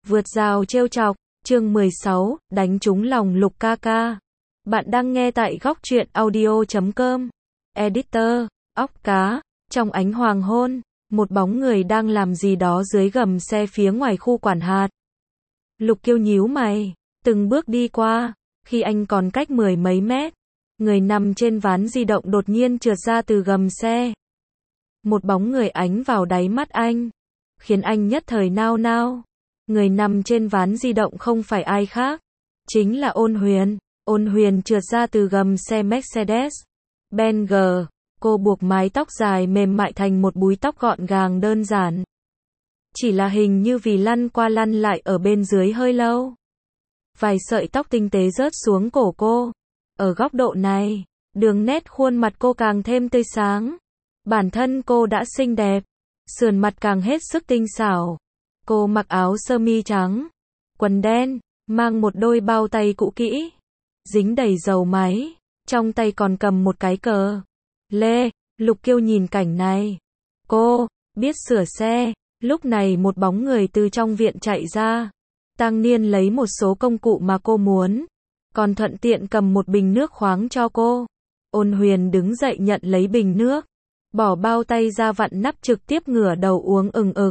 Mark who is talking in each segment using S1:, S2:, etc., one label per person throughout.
S1: Vượt rào trêu chọc, chương 16, đánh trúng lòng Lục ca ca. Bạn đang nghe tại góc truyện audio.com. Editor, óc cá, trong ánh hoàng hôn, một bóng người đang làm gì đó dưới gầm xe phía ngoài khu quản hạt. Lục Kiêu nhíu mày, từng bước đi qua, khi anh còn cách 10 mấy mét, người nằm trên ván di động đột nhiên trượt ra từ gầm xe. Một bóng người ánh vào đáy mắt anh, khiến anh nhất thời nao nao. Người nằm trên ván di động không phải ai khác, chính là Ôn Huyền. Ôn Huyền trượt ra từ gầm xe Mercedes-Benz. Cô buộc mái tóc dài mềm mại thành một búi tóc gọn gàng đơn giản. Chỉ là hình như vì lăn qua lăn lại ở bên dưới hơi lâu, vài sợi tóc tinh tế rớt xuống cổ cô. Ở góc độ này, đường nét khuôn mặt cô càng thêm tươi sáng. Bản thân cô đã xinh đẹp, sườn mặt càng hết sức tinh xảo. Cô mặc áo sơ mi trắng, quần đen, mang một đôi bao tay cũ kỹ, dính đầy dầu máy, trong tay còn cầm một cái cờ lê. Lục Kiêu nhìn cảnh này, cô biết sửa xe. Lúc này một bóng người từ trong viện chạy ra. Tang Niên lấy một số công cụ mà cô muốn, còn thuận tiện cầm một bình nước khoáng cho cô. Ôn Huyền đứng dậy nhận lấy bình nước, bỏ bao tay ra vặn nắp trực tiếp ngửa đầu uống ừng ực.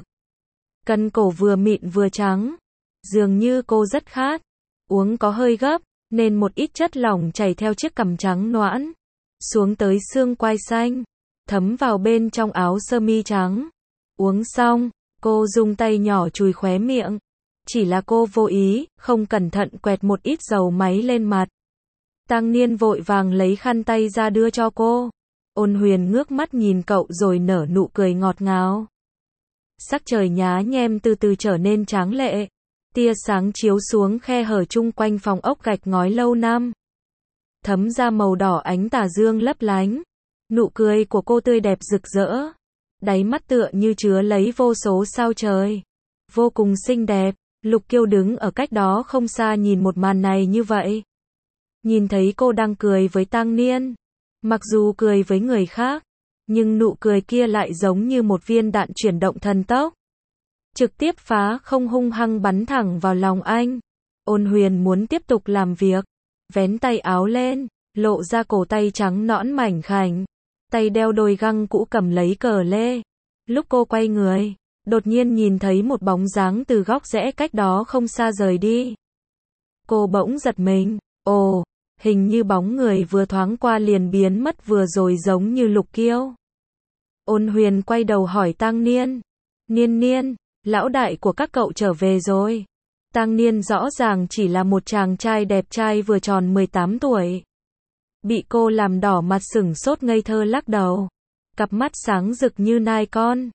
S1: Cân cổ vừa mịn vừa trắng, dường như cô rất khát. Uống có hơi gấp, nên một ít chất lỏng chảy theo chiếc cằm trắng nõn xuống tới xương quai xanh, thấm vào bên trong áo sơ mi trắng. Uống xong, cô dùng tay nhỏ chùi khóe miệng. Chỉ là cô vô ý, không cẩn thận quẹt một ít dầu máy lên mặt. Tang Niên vội vàng lấy khăn tay ra đưa cho cô. Ôn Huyền ngước mắt nhìn cậu rồi nở nụ cười ngọt ngào. Sắc trời nhá nhem từ từ trở nên tráng lệ. Tia sáng chiếu xuống khe hở chung quanh phòng ốc gạch ngói lâu năm, thấm ra màu đỏ ánh tà dương lấp lánh. Nụ cười của cô tươi đẹp rực rỡ, đáy mắt tựa như chứa lấy vô số sao trời, vô cùng xinh đẹp. Lục Kiêu đứng ở cách đó không xa nhìn một màn này như vậy. Nhìn thấy cô đang cười với Tang Niên, mặc dù cười với người khác, nhưng nụ cười kia lại giống như một viên đạn chuyển động thần tốc, trực tiếp phá không, hung hăng bắn thẳng vào lòng anh. Ôn Huyền muốn tiếp tục làm việc, vén tay áo lên, lộ ra cổ tay trắng nõn mảnh khảnh, tay đeo đôi găng cũ cầm lấy cờ lê. Lúc cô quay người, đột nhiên nhìn thấy một bóng dáng từ góc rẽ cách đó không xa rời đi. Cô bỗng giật mình, ồ, hình như bóng người vừa thoáng qua liền biến mất vừa rồi giống như Lục Kiêu. Ôn Huyền quay đầu hỏi Tang Niên, Niên, lão đại của các cậu trở về rồi. Tang Niên rõ ràng chỉ là một chàng trai đẹp trai vừa tròn 18 tuổi. Bị cô làm đỏ mặt sửng sốt ngây thơ lắc đầu. Cặp mắt sáng rực như nai con.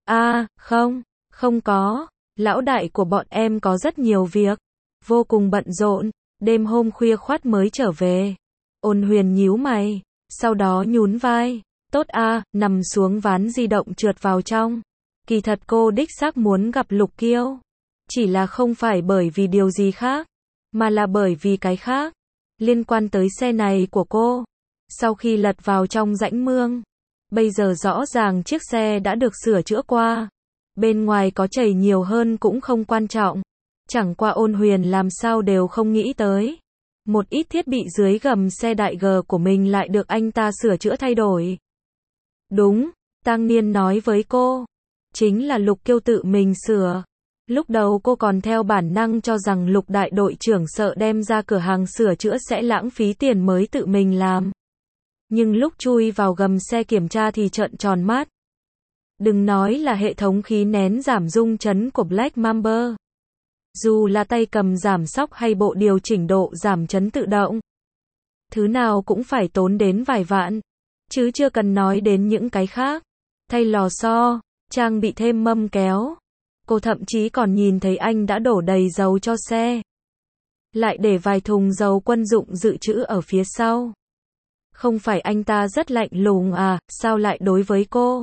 S1: Không có. Lão đại của bọn em có rất nhiều việc, vô cùng bận rộn, đêm hôm khuya khoắt mới trở về. Ôn Huyền nhíu mày, sau đó nhún vai. Tốt nằm xuống ván di động trượt vào trong. Kỳ thật cô đích xác muốn gặp Lục Kiêu. Chỉ là không phải bởi vì điều gì khác, mà là bởi vì cái khác, liên quan tới xe này của cô. Sau khi lật vào trong rãnh mương, bây giờ rõ ràng chiếc xe đã được sửa chữa qua. Bên ngoài có chảy nhiều hơn cũng không quan trọng. Chẳng qua Ôn Huyền làm sao đều không nghĩ tới, một ít thiết bị dưới gầm xe đại G của mình lại được anh ta sửa chữa thay đổi. Đúng, Tang Niên nói với cô, chính là Lục Kiêu tự mình sửa. Lúc đầu cô còn theo bản năng cho rằng Lục đại đội trưởng sợ đem ra cửa hàng sửa chữa sẽ lãng phí tiền mới tự mình làm. Nhưng lúc chui vào gầm xe kiểm tra thì trợn tròn mắt. Đừng nói là hệ thống khí nén giảm rung chấn của Black Mamba, dù là tay cầm giảm xóc hay bộ điều chỉnh độ giảm chấn tự động, thứ nào cũng phải tốn đến vài vạn, chứ chưa cần nói đến những cái khác. Thay lò xo, trang bị thêm mâm kéo. Cô thậm chí còn nhìn thấy anh đã đổ đầy dầu cho xe, lại để vài thùng dầu quân dụng dự trữ ở phía sau. Không phải anh ta rất lạnh lùng sao lại đối với cô?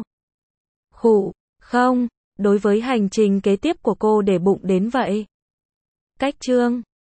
S1: Không, đối với hành trình kế tiếp của cô để bụng đến vậy. Cách chương